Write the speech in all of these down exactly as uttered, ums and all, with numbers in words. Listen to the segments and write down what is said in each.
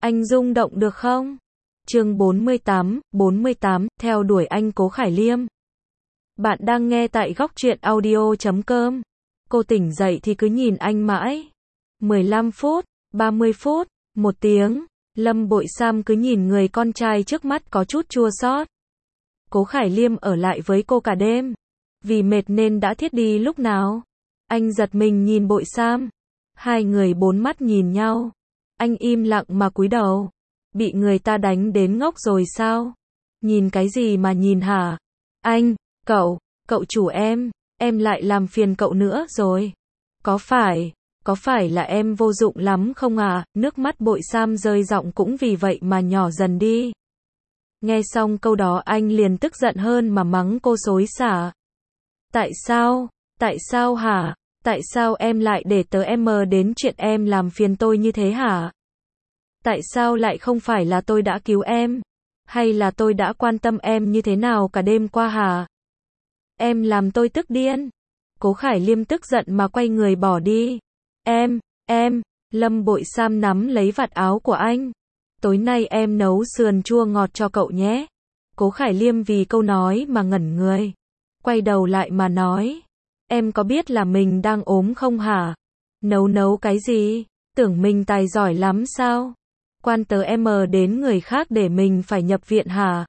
Anh rung động được không? Chương bốn mươi tám, bốn mươi tám, theo đuổi anh Cố Khải Liêm. Bạn đang nghe tại góc truyện audio chấm com. Cô tỉnh dậy thì cứ nhìn anh mãi. mười lăm phút, ba mươi phút, một tiếng, Lâm Bội Sam cứ nhìn người con trai trước mắt có chút chua xót. Cố Khải Liêm ở lại với cô cả đêm. Vì mệt nên đã thiếp đi lúc nào. Anh giật mình nhìn Bội Sam. Hai người bốn mắt nhìn nhau. Anh im lặng mà cúi đầu. Bị người ta đánh đến ngốc rồi sao? Nhìn cái gì mà nhìn hả? Anh, cậu, cậu chủ em, em lại làm phiền cậu nữa rồi. Có phải, có phải là em vô dụng lắm không à? Nước mắt Bội Sam rơi giọng cũng vì vậy mà nhỏ dần đi. Nghe xong câu đó anh liền tức giận hơn mà mắng cô xối xả. Tại sao? Tại sao hả? Tại sao em lại để tớ em mờ đến chuyện em làm phiền tôi như thế hả? Tại sao lại không phải là tôi đã cứu em? Hay là tôi đã quan tâm em như thế nào cả đêm qua hả? Em làm tôi tức điên. Cố Khải Liêm tức giận mà quay người bỏ đi. Em, em, Lâm Bội Sam nắm lấy vạt áo của anh. Tối nay em nấu sườn chua ngọt cho cậu nhé. Cố Khải Liêm vì câu nói mà ngẩn người. Quay đầu lại mà nói. Em có biết là mình đang ốm không hả? Nấu nấu cái gì? Tưởng mình tài giỏi lắm sao? Quan tớ em mờ đến người khác để mình phải nhập viện hả?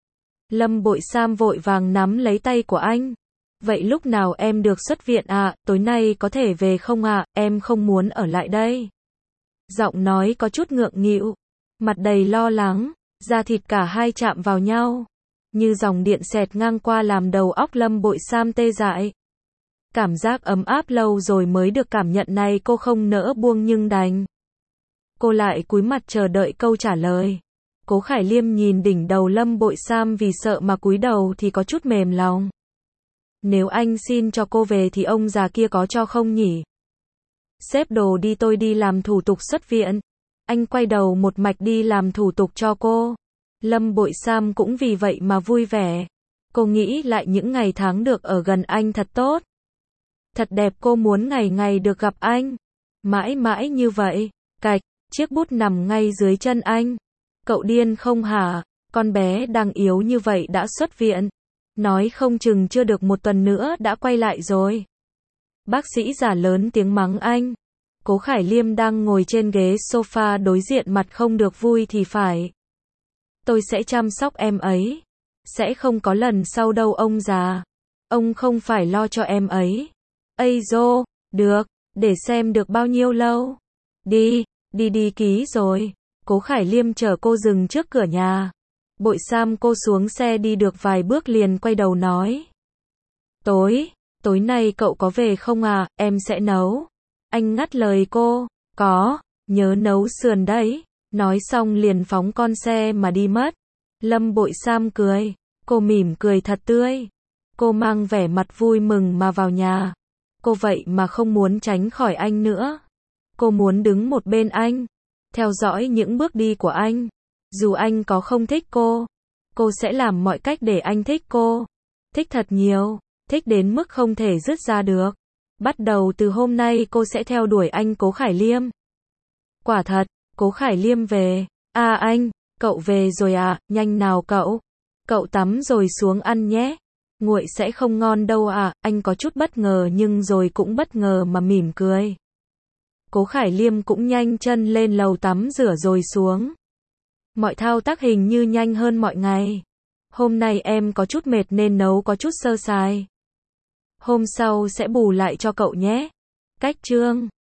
Lâm Bội Sam vội vàng nắm lấy tay của anh. Vậy lúc nào em được xuất viện ạ? À? Tối nay có thể về không ạ? À? Em không muốn ở lại đây. Giọng nói có chút ngượng nghịu. Mặt đầy lo lắng. Da thịt cả hai chạm vào nhau. Như dòng điện xẹt ngang qua làm đầu óc Lâm Bội Sam tê dại. Cảm giác ấm áp lâu rồi mới được cảm nhận này cô không nỡ buông nhưng đành. Cô lại cúi mặt chờ đợi câu trả lời. Cố Khải Liêm nhìn đỉnh đầu Lâm Bội Sam vì sợ mà cúi đầu thì có chút mềm lòng. Nếu anh xin cho cô về thì ông già kia có cho không nhỉ? Xếp đồ đi, tôi đi làm thủ tục xuất viện. Anh quay đầu một mạch đi làm thủ tục cho cô. Lâm Bội Sam cũng vì vậy mà vui vẻ. Cô nghĩ lại những ngày tháng được ở gần anh thật tốt. Thật đẹp, cô muốn ngày ngày được gặp anh. Mãi mãi như vậy. Cạch, chiếc bút nằm ngay dưới chân anh. Cậu điên không hả? Con bé đang yếu như vậy đã xuất viện. Nói không chừng chưa được một tuần nữa đã quay lại rồi. Bác sĩ già lớn tiếng mắng anh. Cố Khải Liêm đang ngồi trên ghế sofa đối diện mặt không được vui thì phải. Tôi sẽ chăm sóc em ấy. Sẽ không có lần sau đâu ông già. Ông không phải lo cho em ấy. Ây dô, được, để xem được bao nhiêu lâu. Đi, đi đi ký rồi. Cố Khải Liêm chở cô dừng trước cửa nhà. Bội Sam cô xuống xe đi được vài bước liền quay đầu nói. Tối, tối nay cậu có về không à, em sẽ nấu. Anh ngắt lời cô, có, nhớ nấu sườn đấy. Nói xong liền phóng con xe mà đi mất. Lâm Bội Sam cười, cô mỉm cười thật tươi. Cô mang vẻ mặt vui mừng mà vào nhà. Cô vậy mà không muốn tránh khỏi anh nữa. Cô muốn đứng một bên anh, theo dõi những bước đi của anh. Dù anh có không thích cô, cô sẽ làm mọi cách để anh thích cô. Thích thật nhiều, thích đến mức không thể dứt ra được. Bắt đầu từ hôm nay cô sẽ theo đuổi anh Cố Khải Liêm. Quả thật, Cố Khải Liêm về. À anh, cậu về rồi à, nhanh nào cậu. Cậu tắm rồi xuống ăn nhé. Nguội sẽ không ngon đâu à, anh có chút bất ngờ nhưng rồi cũng bất ngờ mà mỉm cười. Cố Khải Liêm cũng nhanh chân lên lầu tắm rửa rồi xuống. Mọi thao tác hình như nhanh hơn mọi ngày. Hôm nay em có chút mệt nên nấu có chút sơ sài. Hôm sau sẽ bù lại cho cậu nhé. Cách chương